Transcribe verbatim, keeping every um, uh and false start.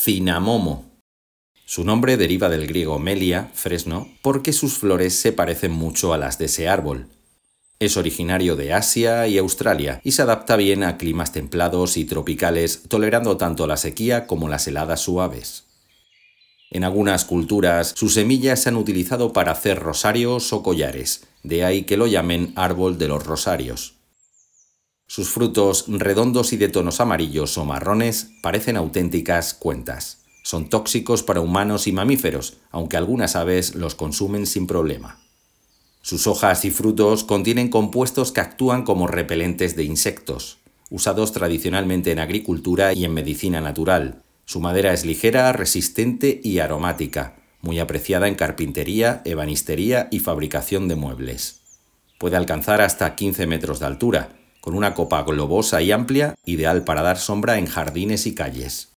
Cinamomo. Su nombre deriva del griego melia, fresno, porque sus flores se parecen mucho a las de ese árbol. Es originario de Asia y Australia y se adapta bien a climas templados y tropicales, tolerando tanto la sequía como las heladas suaves. En algunas culturas, sus semillas se han utilizado para hacer rosarios o collares, de ahí que lo llamen árbol de los rosarios. Sus frutos, redondos y de tonos amarillos o marrones, parecen auténticas cuentas. Son tóxicos para humanos y mamíferos, aunque algunas aves los consumen sin problema. Sus hojas y frutos contienen compuestos que actúan como repelentes de insectos, usados tradicionalmente en agricultura y en medicina natural. Su madera es ligera, resistente y aromática, muy apreciada en carpintería, ebanistería y fabricación de muebles. Puede alcanzar hasta quince metros de altura, con una copa globosa y amplia, ideal para dar sombra en jardines y calles.